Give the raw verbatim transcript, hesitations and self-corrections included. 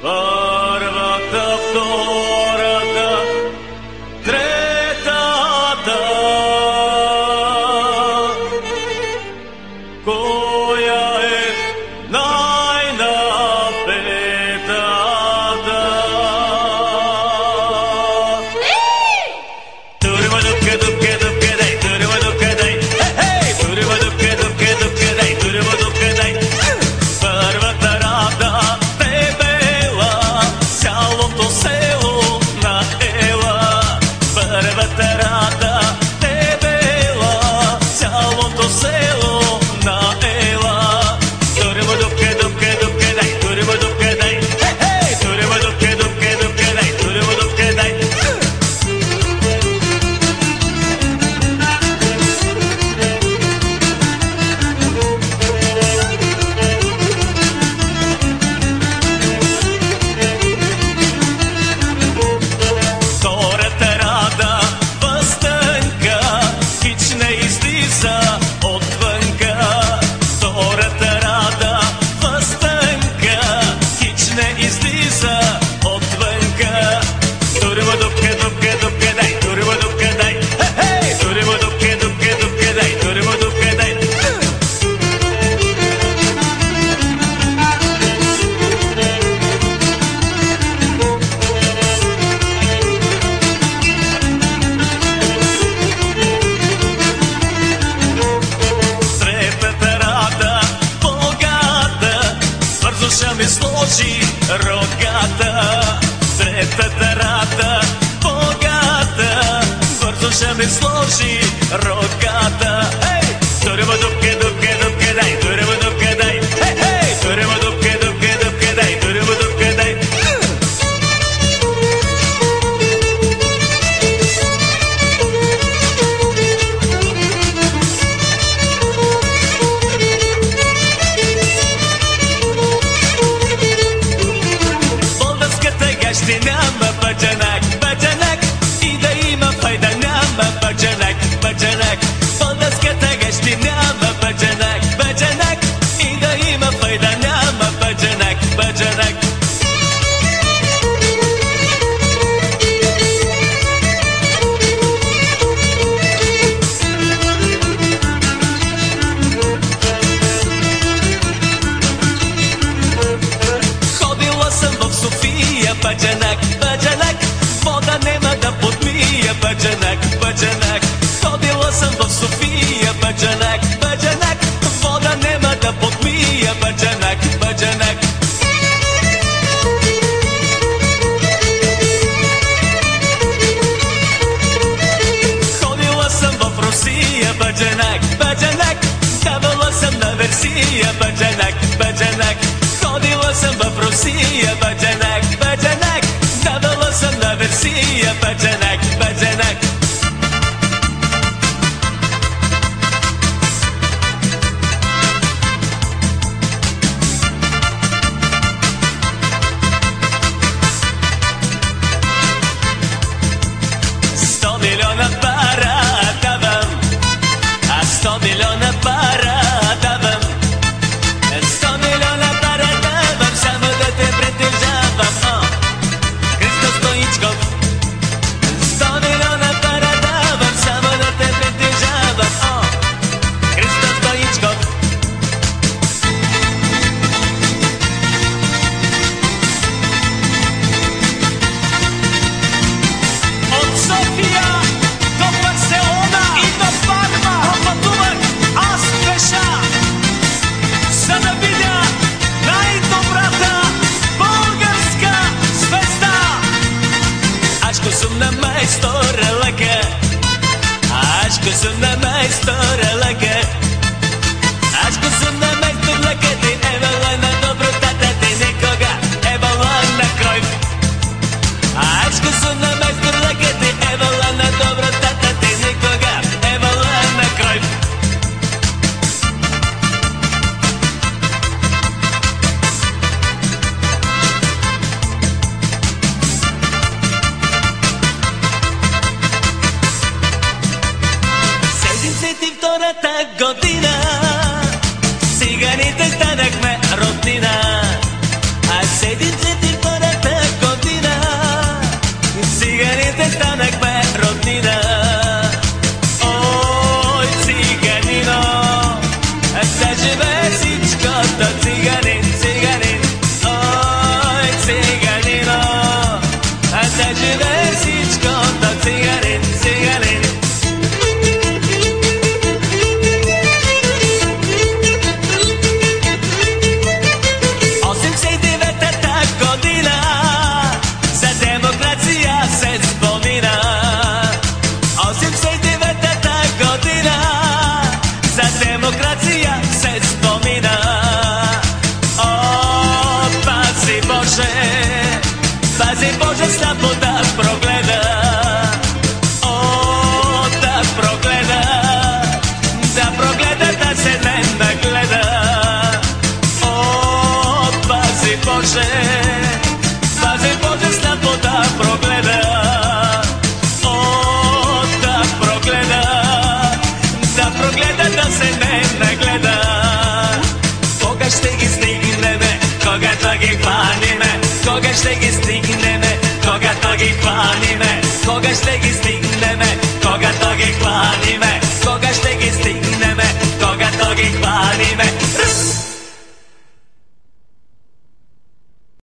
Първата, втората, третата. Коя е най-напетата? Турива дупке, дупке, дупке, дай, турива дупке, дай. Хей, турива дупке, дупке, дупке, дай, турива дупке, дай. Първата рада дебела, цялото село наела. Първата рада дебела, цялото село наела. Турива дупке, дупке, дупке, дай, турива дупке, дай. Хей, турива дупке, дупке, дупке, дай, турива дупке, дай. Втората рада въстънка, хич не излиза отвънка. Втората рада въстънка, хич не излиза отвънка. Турива дупке, дупке, дупке, дай, турива дупке, дай. Хей, турива дупке, дупке, дупке, дай, турива дупке, дай. Третата рада богата, бързо ще ми сложи рогата. Третата рада богата, бързо ще ми сложи рогата. Ей, турива дупке, дупке, дупке, дай, турива дупке, дай. Хей, хей, турива дупке, дупке, дупке, дай, турива дупке, дай. Българската гащи няма баджанак, баджанак, и да има файда няма баджанак, баджанак. Българската гащи няма баджанак, баджанак, и да има файда няма баджанак, баджанак. Ходила съм в София, баджанак, баджанак, вода нема да подмия, баджанак, баджанак. Ходила съм в София, баджанак, баджанак, вода нема да подмия, баджанак, баджанак. Ходила съм в Русия, баджанак, баджанак, давала съм на версия, баджанак, баджанак. Ходила съм в Русия, баджанак, баджанак, давала съм на версия, баджанак, баджанак. Сто милиона пара давам, а сто милиона пара давам. Сто милиона пара давам, само да те притежавам. О, Христо Стоичков. Сто милиона пара давам, само да те притежавам. О, Христо Стоичков. От София до Барселона и до Парма пътувах аз пеша, за да видя най-добрата българска звезда. Ашко съм на майстора лъка, ашко съм на майстора лъка, ашко съм на майстор лъка. Ти евала на добротата, ти никога евала на кройв. Ашко съм на майстор лъка, ти евала на добротата, ти никога евала на кройв. седемдесет и втората година циганите станахме роднина, а седемдесет и втората Koga štegi stigne me, koga togi pani me, koga štegi stigne